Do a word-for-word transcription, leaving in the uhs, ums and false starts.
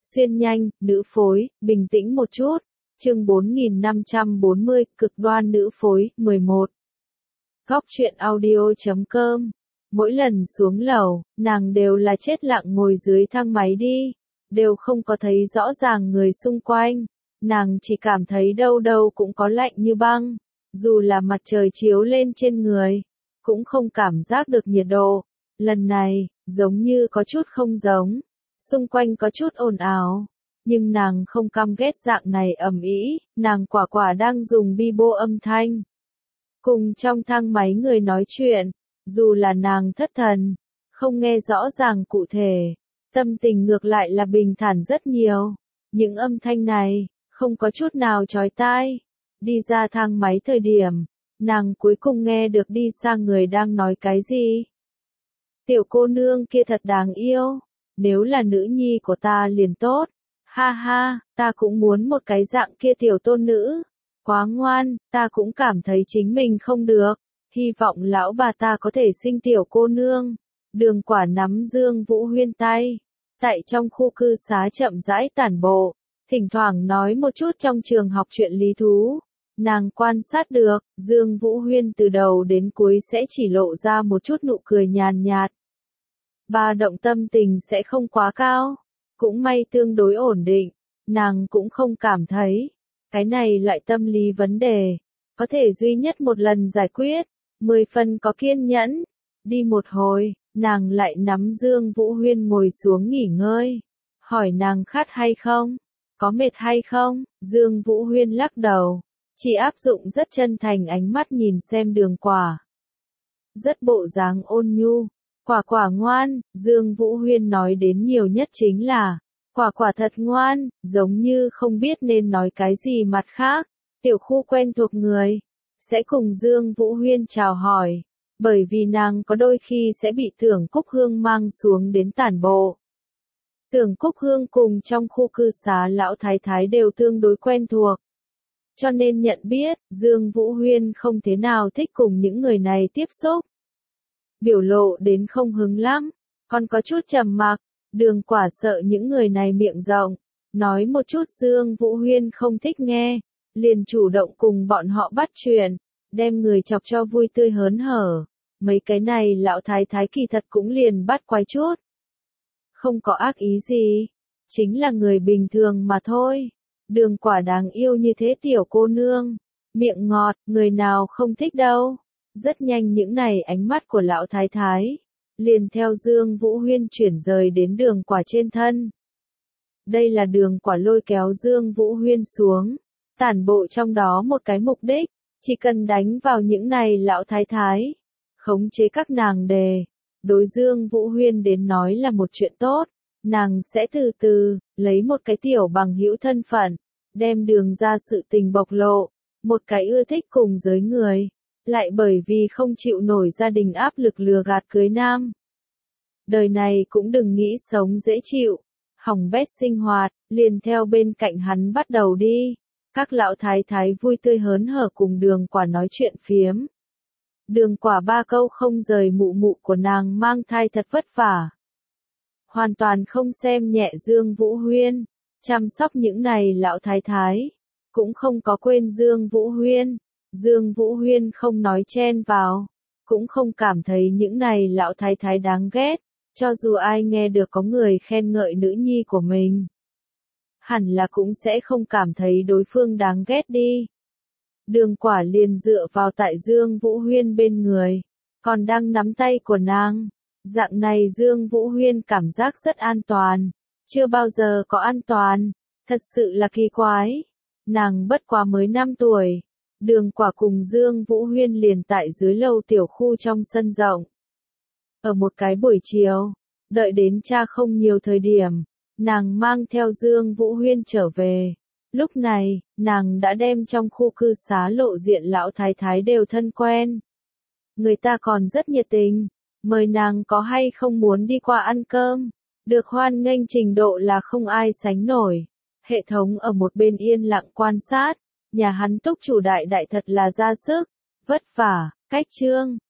Xuyên nhanh, nữ phối, bình tĩnh một chút. Chương bốn nghìn năm trăm bốn mươi, cực đoan nữ phối, mười một. Góc truyện audio chấm com. Mỗi lần xuống lầu, nàng đều là chết lặng ngồi dưới thang máy đi, đều không có thấy rõ ràng người xung quanh. Nàng chỉ cảm thấy đâu đâu cũng có lạnh như băng, dù là mặt trời chiếu lên trên người, cũng không cảm giác được nhiệt độ. Lần này, giống như có chút không giống, xung quanh có chút ồn ào, nhưng nàng không căm ghét dạng này ầm ĩ, nàng quả quả đang dùng bi bô âm thanh cùng trong thang máy người nói chuyện, dù là nàng thất thần, không nghe rõ ràng cụ thể, tâm tình ngược lại là bình thản rất nhiều. Những âm thanh này không có chút nào chói tai. Đi ra thang máy thời điểm, nàng cuối cùng nghe được đi xa người đang nói cái gì. Tiểu cô nương kia thật đáng yêu, nếu là nữ nhi của ta liền tốt. Ha ha, ta cũng muốn một cái dạng kia tiểu tôn nữ. Quá ngoan, ta cũng cảm thấy chính mình không được. Hy vọng lão bà ta có thể sinh tiểu cô nương. Đường Quả nắm Dương Vũ Huyên tay, tại trong khu cư xá chậm rãi tản bộ, thỉnh thoảng nói một chút trong trường học chuyện lý thú. Nàng quan sát được, Dương Vũ Huyên từ đầu đến cuối sẽ chỉ lộ ra một chút nụ cười nhàn nhạt. Ba động tâm tình sẽ không quá cao, cũng may tương đối ổn định, nàng cũng không cảm thấy. Cái này loại tâm lý vấn đề, có thể duy nhất một lần giải quyết, mười phần có kiên nhẫn. Đi một hồi, nàng lại nắm Dương Vũ Huyên ngồi xuống nghỉ ngơi, hỏi nàng khát hay không, có mệt hay không. Dương Vũ Huyên lắc đầu, chỉ áp dụng rất chân thành ánh mắt nhìn xem Đường Quả. Rất bộ dáng ôn nhu, quả quả ngoan, Dương Vũ Huyên nói đến nhiều nhất chính là, quả quả thật ngoan, giống như không biết nên nói cái gì mặt khác. Tiểu khu quen thuộc người, sẽ cùng Dương Vũ Huyên chào hỏi, bởi vì nàng có đôi khi sẽ bị Tưởng Cúc Hương mang xuống đến tản bộ. Tưởng Cúc Hương cùng trong khu cư xá lão thái thái đều tương đối quen thuộc, cho nên nhận biết, Dương Vũ Huyên không thế nào thích cùng những người này tiếp xúc. Biểu lộ đến không hứng lắm, còn có chút trầm mặc. Đường Quả sợ những người này miệng rộng, nói một chút Dương Vũ Huyên không thích nghe, liền chủ động cùng bọn họ bắt chuyện, đem người chọc cho vui tươi hớn hở. Mấy cái này lão thái thái kỳ thật cũng liền bắt quái chút. Không có ác ý gì, chính là người bình thường mà thôi. Đường Quả đáng yêu như thế tiểu cô nương, miệng ngọt, người nào không thích đâu. Rất nhanh những này ánh mắt của lão thái thái liền theo Dương Vũ Huyên chuyển rời đến Đường Quả trên thân. Đây là Đường Quả lôi kéo Dương Vũ Huyên xuống, tản bộ trong đó một cái mục đích, chỉ cần đánh vào những này lão thái thái, khống chế các nàng đề. Đối Dương Vũ Huyên đến nói là một chuyện tốt, nàng sẽ từ từ, lấy một cái tiểu bằng hữu thân phận, đem Đường ra sự tình bộc lộ, một cái ưa thích cùng giới người, lại bởi vì không chịu nổi gia đình áp lực lừa gạt cưới nam. Đời này cũng đừng nghĩ sống dễ chịu, hỏng bét sinh hoạt, liền theo bên cạnh hắn bắt đầu đi. Các lão thái thái vui tươi hớn hở cùng Đường Quả nói chuyện phiếm. Đường Quả ba câu không rời mụ mụ của nàng mang thai thật vất vả. Hoàn toàn không xem nhẹ Dương Vũ Huyên, chăm sóc những này lão thái thái, cũng không có quên Dương Vũ Huyên. Dương Vũ Huyên không nói chen vào, cũng không cảm thấy những này lão thái thái đáng ghét, cho dù ai nghe được có người khen ngợi nữ nhi của mình, hẳn là cũng sẽ không cảm thấy đối phương đáng ghét đi. Đường Quả liền dựa vào tại Dương Vũ Huyên bên người, còn đang nắm tay của nàng. Dạng này Dương Vũ Huyên cảm giác rất an toàn, chưa bao giờ có an toàn, thật sự là kỳ quái. Nàng bất quá mới năm tuổi. Đường Quả cùng Dương Vũ Huyên liền tại dưới lầu tiểu khu trong sân rộng. Ở một cái buổi chiều, đợi đến cha không nhiều thời điểm, nàng mang theo Dương Vũ Huyên trở về. Lúc này, nàng đã đem trong khu cư xá lộ diện lão thái thái đều thân quen. Người ta còn rất nhiệt tình, mời nàng có hay không muốn đi qua ăn cơm, được hoan nghênh trình độ là không ai sánh nổi. Hệ thống ở một bên yên lặng quan sát. Nhà hắn Túc chủ đại đại thật là ra sức, vất vả, cách chương.